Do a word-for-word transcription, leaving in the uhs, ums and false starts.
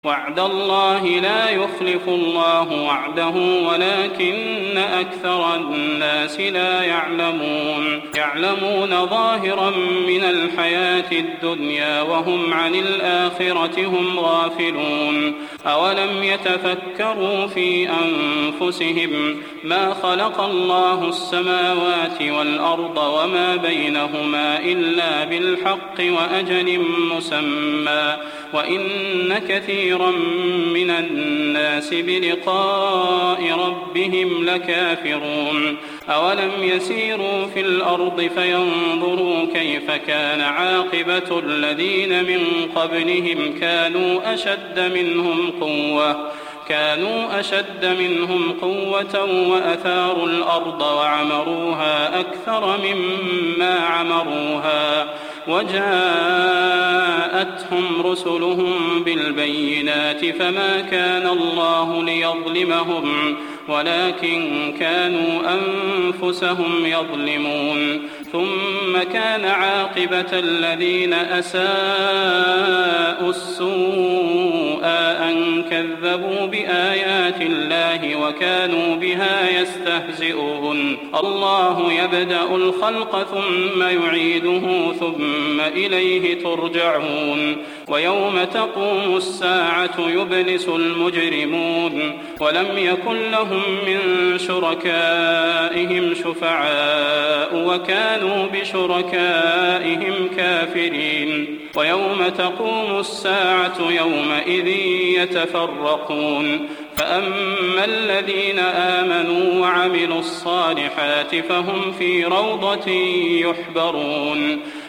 وعد الله لا يخلف الله وعده ولكن أكثر الناس لا يعلمون يعلمون ظاهرا من الحياة الدنيا وهم عن الآخرة هم غافلون أولم يتفكروا في أنفسهم ما خلق الله السماوات والأرض وما بينهما إلا بالحق وأجل مسمى وإن كثيرا من الناس بلقاء ربهم لكافرون أولم يسيروا في الأرض فينظروا كيف كان عاقبة الذين من قبلهم كانوا أشد منهم قوة كانوا أشد منهم قوة وأثاروا الأرض وعمروها أكثر مما عمروها وجاءتهم رسلهم بالبينات فما كان الله ليظلمهم ولكن كانوا أنفسهم يظلمون ثم كان عاقبة الذين أساءوا السوء أن كذبوا بآيات الله وكانوا بها يستهزئون الله يبدأ الخلق ثم يعيده ثم إليه ترجعون ويوم تقوم الساعة يبلس المجرمون ولم يكن لهم من شركائهم شفعاء وكانوا بشركائهم كافرين ويوم تقوم الساعة يومئذ يتفرقون فأما الذين آمنوا وعملوا الصالحات فهم في روضة يحبرون